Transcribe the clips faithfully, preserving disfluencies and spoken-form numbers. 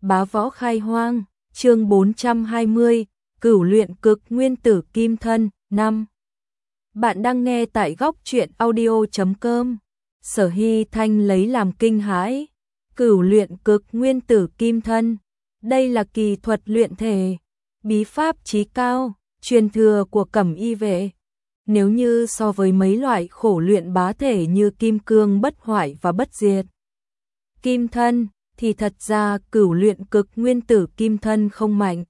Bá võ khai hoang, chương bốn trăm hai mươi, cửu luyện cực nguyên tử kim thân, năm. Bạn đang nghe tại góc truyện audio chấm com. Sở Hy Thanh lấy làm kinh hãi. Cửu luyện cực nguyên tử kim thân. Đây là kỳ thuật luyện thể, bí pháp chí cao, truyền thừa của Cẩm Y vệ. Nếu như so với mấy loại khổ luyện bá thể như kim cương bất hoại và bất diệt, kim thân, thì thật ra cửu luyện cực nguyên tử kim thân không mạnh.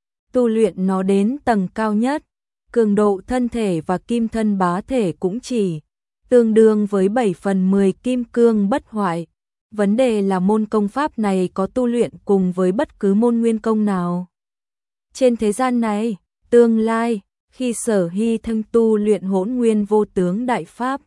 Tu luyện nó đến tầng cao nhất, cường độ thân thể và kim thân bá thể cũng chỉ tương đương với bảy phần mười kim cương bất hoại. Vấn đề là môn công pháp này có tu luyện cùng với bất cứ môn nguyên công nào trên thế gian này. Tương lai, khi Sở Hy Thanh tu luyện Hỗn Nguyên Vô Tướng Đại Pháp,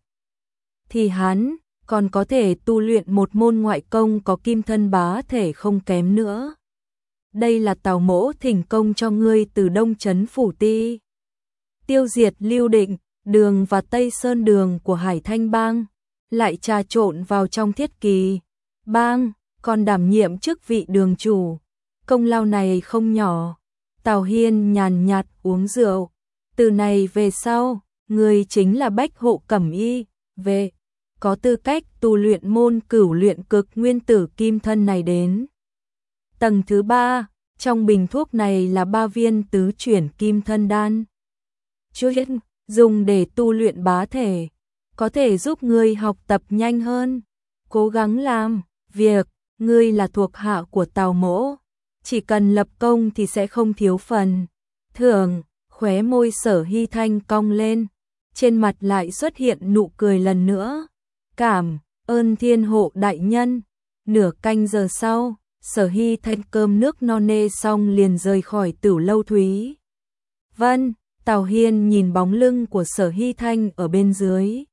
thì hắn còn có thể tu luyện một môn ngoại công có kim thân bá thể không kém nữa. Đây là Tào Mỗ thỉnh công cho ngươi từ Đông Trấn Phủ Ti, tiêu diệt Lưu Định, Đường và Tây Sơn Đường của Hải Thanh Bang, lại trà trộn vào trong Thiết Kỳ Bang, còn đảm nhiệm chức vị đường chủ. Công lao này không nhỏ. Tào Hiên nhàn nhạt uống rượu. Từ này về sau, ngươi chính là Bách Hộ Cẩm Y vệ, có tư cách tu luyện môn cửu luyện cực nguyên tử kim thân này đến tầng thứ ba. Trong bình thuốc này là ba viên tứ chuyển kim thân đan, chuyên dùng để tu luyện bá thể, có thể giúp ngươi học tập nhanh hơn. Cố gắng làm việc, ngươi là thuộc hạ của Tào Mỗ, chỉ cần lập công thì sẽ không thiếu phần thưởng. Khóe môi Sở Hy Thanh cong lên, trên mặt lại xuất hiện nụ cười lần nữa. Cảm ơn Thiên Hộ đại nhân. Nửa canh giờ sau, Sở Hy Thanh cơm nước no nê xong liền rời khỏi Tửu Lâu Thúy Vân. Tào Hiên nhìn bóng lưng của Sở Hy Thanh ở bên dưới,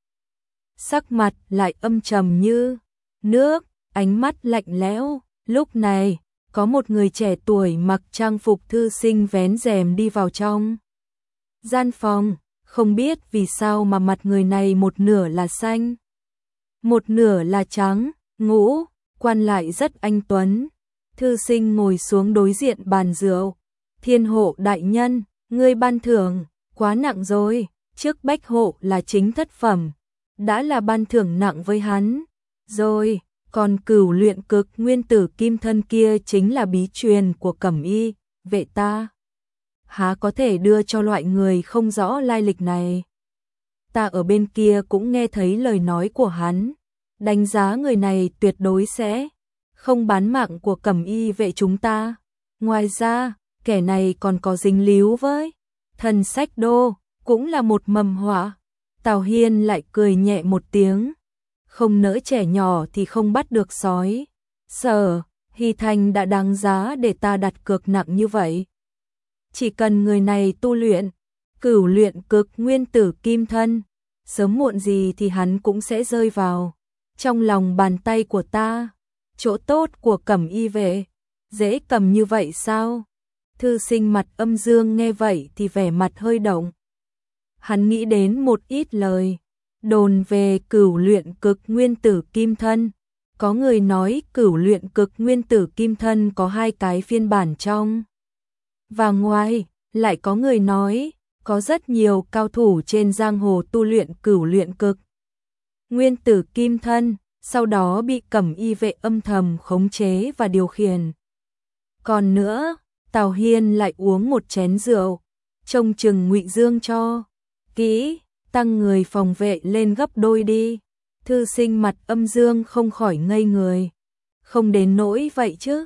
sắc mặt lại âm trầm như nước, ánh mắt lạnh lẽo. Lúc này, có một người trẻ tuổi mặc trang phục thư sinh vén rèm đi vào trong gian phòng. Không biết vì sao mà mặt người này một nửa là xanh, một nửa là trắng, ngũ quan lại rất anh tuấn. Thư sinh ngồi xuống đối diện bàn rượu. Thiên Hộ đại nhân, ngươi ban thưởng quá nặng rồi. Trước Bách Hộ là chính thất phẩm, đã là ban thưởng nặng với hắn rồi, còn cửu luyện cực nguyên tử kim thân kia chính là bí truyền của Cẩm Y vệ ta, há có thể đưa cho loại người không rõ lai lịch này. Ta ở bên kia cũng nghe thấy lời nói của hắn, đánh giá người này tuyệt đối sẽ không bán mạng của Cẩm Y vệ chúng ta. Ngoài ra, kẻ này còn có dính líu với Thần Sách Đô, cũng là một mầm họa. Tào Hiên lại cười nhẹ một tiếng, không nỡ trẻ nhỏ thì không bắt được sói. Sở Hy Thanh đã đáng giá để ta đặt cược nặng như vậy. Chỉ cần người này tu luyện cửu luyện cực nguyên tử kim thân, sớm muộn gì thì hắn cũng sẽ rơi vào trong lòng bàn tay của ta. Chỗ tốt của Cẩm Y vệ dễ cầm như vậy sao? Thư sinh mặt âm dương nghe vậy thì vẻ mặt hơi động. Hắn nghĩ đến một ít lời đồn về cửu luyện cực nguyên tử kim thân. Có người nói cửu luyện cực nguyên tử kim thân có hai cái phiên bản trong và ngoài, lại có người nói có rất nhiều cao thủ trên giang hồ tu luyện cửu luyện cực nguyên tử kim thân, sau đó bị Cẩm Y vệ âm thầm khống chế và điều khiển. Còn nữa, Tào Hiên lại uống một chén rượu, trông chừng Ngụy Dương cho kỹ, tăng người phòng vệ lên gấp đôi đi. Thư sinh mặt âm dương không khỏi ngây người. Không đến nỗi vậy chứ,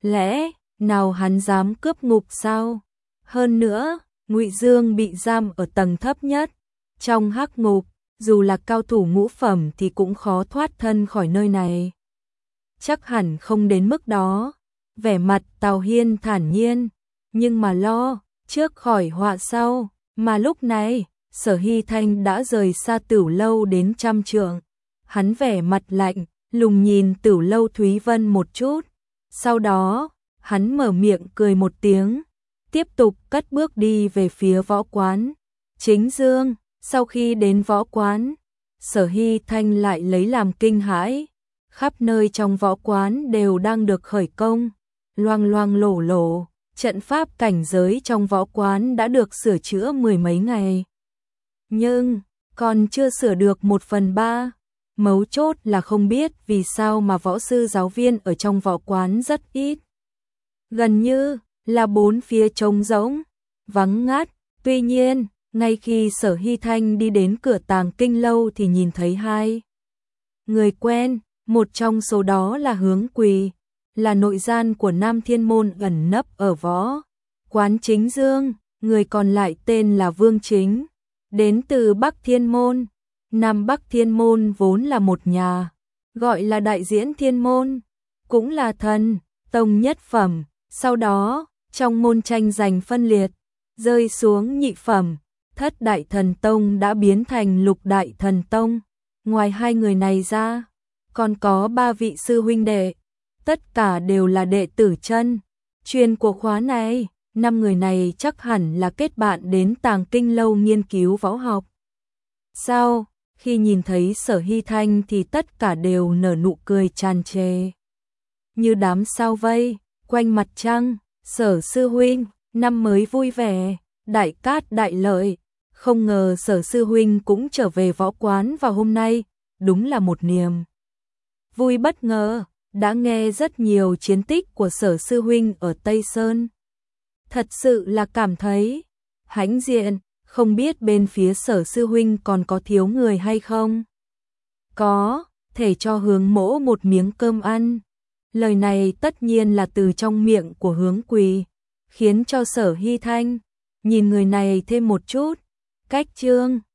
lẽ nào hắn dám cướp ngục sao? Hơn nữa, Ngụy Dương bị giam ở tầng thấp nhất trong hắc ngục, dù là cao thủ ngũ phẩm thì cũng khó thoát thân khỏi nơi này. Chắc hẳn không đến mức đó. Vẻ mặt Tào Hiên thản nhiên, nhưng mà lo trước khỏi họa sau. Mà lúc này, Sở Hy Thanh đã rời xa Tửu Lâu đến trăm trượng. Hắn vẻ mặt lạnh lùng nhìn Tửu Lâu Thúy Vân một chút, sau đó hắn mở miệng cười một tiếng, tiếp tục cất bước đi về phía võ quán Chính Dương. Sau khi đến võ quán, Sở Hy Thanh lại lấy làm kinh hãi. Khắp nơi trong võ quán đều đang được khởi công, loang loang lổ lổ, trận pháp cảnh giới trong võ quán đã được sửa chữa mười mấy ngày. Nhưng, còn chưa sửa được một phần ba. Mấu chốt là không biết vì sao mà võ sư giáo viên ở trong võ quán rất ít. Gần như là bốn phía trống rỗng, vắng ngắt. Tuy nhiên, ngay khi Sở Hy Thanh đi đến cửa Tàng Kinh lâu thì nhìn thấy hai người quen, một trong số đó là Hướng Quỳ, là nội gian của Nam Thiên Môn ẩn nấp ở võ quán Chính Dương, người còn lại tên là Vương Chính, đến từ Bắc Thiên Môn. Nam Bắc Thiên Môn vốn là một nhà, gọi là Đại Diễn Thiên Môn, cũng là thần tông nhất phẩm, sau đó, trong môn tranh giành phân liệt, rơi xuống nhị phẩm, Thất Đại Thần Tông đã biến thành Lục Đại Thần Tông. Ngoài hai người này ra, còn có ba vị sư huynh đệ, tất cả đều là đệ tử chân truyền của khóa này. Năm người này chắc hẳn là kết bạn đến Tàng Kinh lâu nghiên cứu võ học. Sau khi nhìn thấy Sở Hy Thanh thì tất cả đều nở nụ cười tràn trề, như đám sao vây quanh mặt trăng. Sở sư huynh, năm mới vui vẻ, đại cát đại lợi. Không ngờ Sở sư huynh cũng trở về võ quán vào hôm nay, đúng là một niềm vui bất ngờ. Đã nghe rất nhiều chiến tích của Sở sư huynh ở Tây Sơn, thật sự là cảm thấy hãnh diện. Không biết bên phía Sở sư huynh còn có thiếu người hay không? Có thể cho Hướng Mỗ một miếng cơm ăn. Lời này tất nhiên là từ trong miệng của Hướng Quỳ, khiến cho Sở Hy Thanh nhìn người này thêm một chút cách trương.